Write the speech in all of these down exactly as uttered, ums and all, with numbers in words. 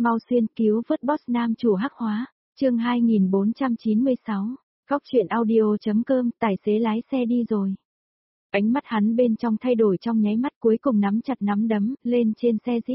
Mau xuyên cứu vớt boss nam chủ hắc hóa, chương hai nghìn bốn trăm chín mươi sáu, Cóc truyện audio.com, tài xế lái xe đi rồi. Ánh mắt hắn bên trong thay đổi trong nháy mắt, cuối cùng nắm chặt nắm đấm, lên trên xe Jeep.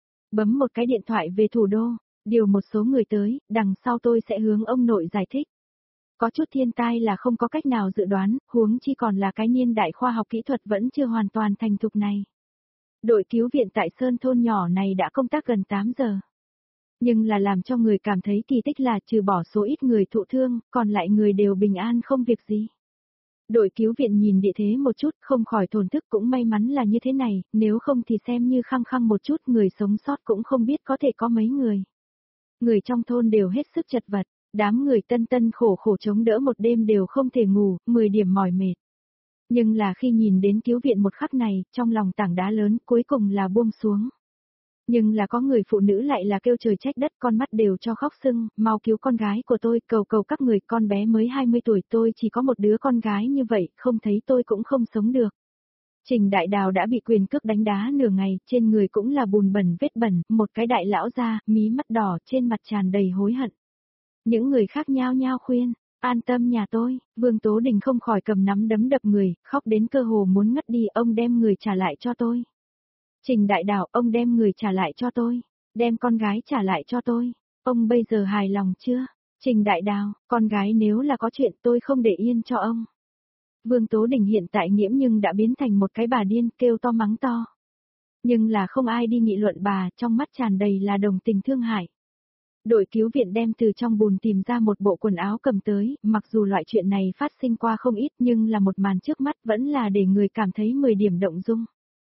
Bấm một cái điện thoại về thủ đô, điều một số người tới, đằng sau tôi sẽ hướng ông nội giải thích. Có chút thiên tai là không có cách nào dự đoán, huống chi còn là cái niên đại khoa học kỹ thuật vẫn chưa hoàn toàn thành thục này. Đội cứu viện tại Sơn thôn nhỏ này đã công tác gần tám giờ. Nhưng là làm cho người cảm thấy kỳ tích là trừ bỏ số ít người thụ thương, còn lại người đều bình an không việc gì. Đội cứu viện nhìn địa thế một chút, không khỏi thổn thức, cũng may mắn là như thế này, nếu không thì xem như khăng khăng một chút, người sống sót cũng không biết có thể có mấy người. Người trong thôn đều hết sức chật vật, đám người tân tân khổ khổ chống đỡ một đêm đều không thể ngủ, mười điểm mỏi mệt. Nhưng là khi nhìn đến cứu viện một khắc này, trong lòng tảng đá lớn cuối cùng là buông xuống. Nhưng là có người phụ nữ lại là kêu trời trách đất, con mắt đều cho khóc sưng, mau cứu con gái của tôi, cầu cầu các người, con bé mới hai mươi tuổi, tôi chỉ có một đứa con gái như vậy, không thấy tôi cũng không sống được. Trình Đại Đào đã bị quyền cước đánh đá nửa ngày, trên người cũng là bùn bẩn vết bẩn, một cái đại lão ra, mí mắt đỏ, trên mặt tràn đầy hối hận. Những người khác nhao nhao khuyên, an tâm nhà tôi, Vương Tố Đình không khỏi cầm nắm đấm đập người, khóc đến cơ hồ muốn ngất đi, ông đem người trả lại cho tôi. Trình Đại Đào, ông đem người trả lại cho tôi, đem con gái trả lại cho tôi, ông bây giờ hài lòng chưa? Trình Đại Đào, con gái nếu là có chuyện tôi không để yên cho ông. Vương Tố Đình hiện tại nghiễm nhưng đã biến thành một cái bà điên, kêu to mắng to. Nhưng là không ai đi nghị luận bà, trong mắt tràn đầy là đồng tình thương hại. Đội cứu viện đem từ trong bùn tìm ra một bộ quần áo cầm tới, mặc dù loại chuyện này phát sinh qua không ít nhưng là một màn trước mắt vẫn là để người cảm thấy mười điểm động dung.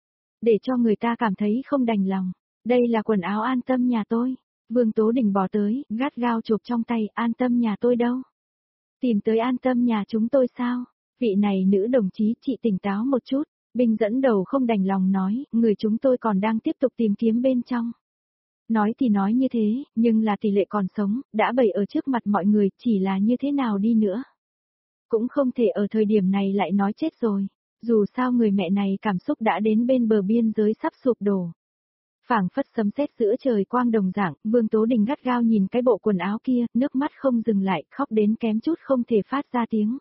Để cho người ta cảm thấy không đành lòng. Đây là quần áo an tâm nhà tôi. Vương Tố Đình bỏ tới, gắt gao chụp trong tay, an tâm nhà tôi đâu? Tìm tới an tâm nhà chúng tôi sao? Vị này nữ đồng chí, chị tỉnh táo một chút. Binh dẫn đầu không đành lòng nói, người chúng tôi còn đang tiếp tục tìm kiếm bên trong. Nói thì nói như thế, nhưng là tỷ lệ còn sống, đã bày ở trước mặt mọi người, chỉ là như thế nào đi nữa. Cũng không thể ở thời điểm này lại nói chết rồi. Dù sao người mẹ này cảm xúc đã đến bên bờ biên giới sắp sụp đổ. Phảng phất sấm sét giữa trời quang đồng dạng, Vương Tố Đình gắt gao nhìn cái bộ quần áo kia, nước mắt không dừng lại, khóc đến kém chút không thể phát ra tiếng.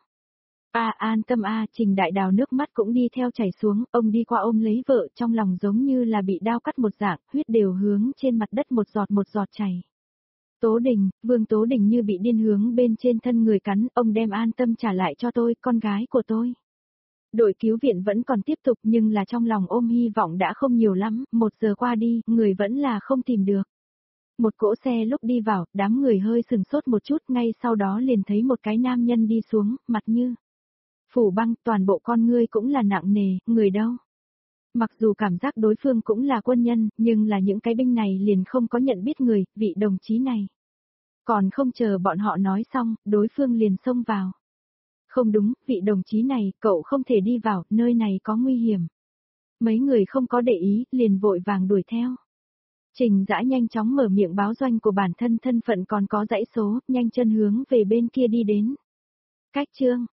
A an tâm a, Trình Đại Đào nước mắt cũng đi theo chảy xuống, ông đi qua ôm lấy vợ, trong lòng giống như là bị đao cắt một dạng, huyết đều hướng trên mặt đất một giọt một giọt chảy. Tố Đình, Vương Tố Đình như bị điên hướng bên trên thân người cắn, ông đem an tâm trả lại cho tôi, con gái của tôi. Đội cứu viện vẫn còn tiếp tục nhưng là trong lòng ôm hy vọng đã không nhiều lắm, một giờ qua đi, người vẫn là không tìm được. Một cỗ xe lúc đi vào, đám người hơi sừng sốt một chút, ngay sau đó liền thấy một cái nam nhân đi xuống, mặt như phủ băng, toàn bộ con ngươi cũng là nặng nề, người đâu? Mặc dù cảm giác đối phương cũng là quân nhân, nhưng là những cái binh này liền không có nhận biết người, vị đồng chí này. Còn không chờ bọn họ nói xong, đối phương liền xông vào. Không đúng, vị đồng chí này, cậu không thể đi vào, nơi này có nguy hiểm. Mấy người không có để ý, liền vội vàng đuổi theo. Trình Dã nhanh chóng mở miệng báo doanh của bản thân, thân phận còn có dãy số, nhanh chân hướng về bên kia đi đến. Cách chương,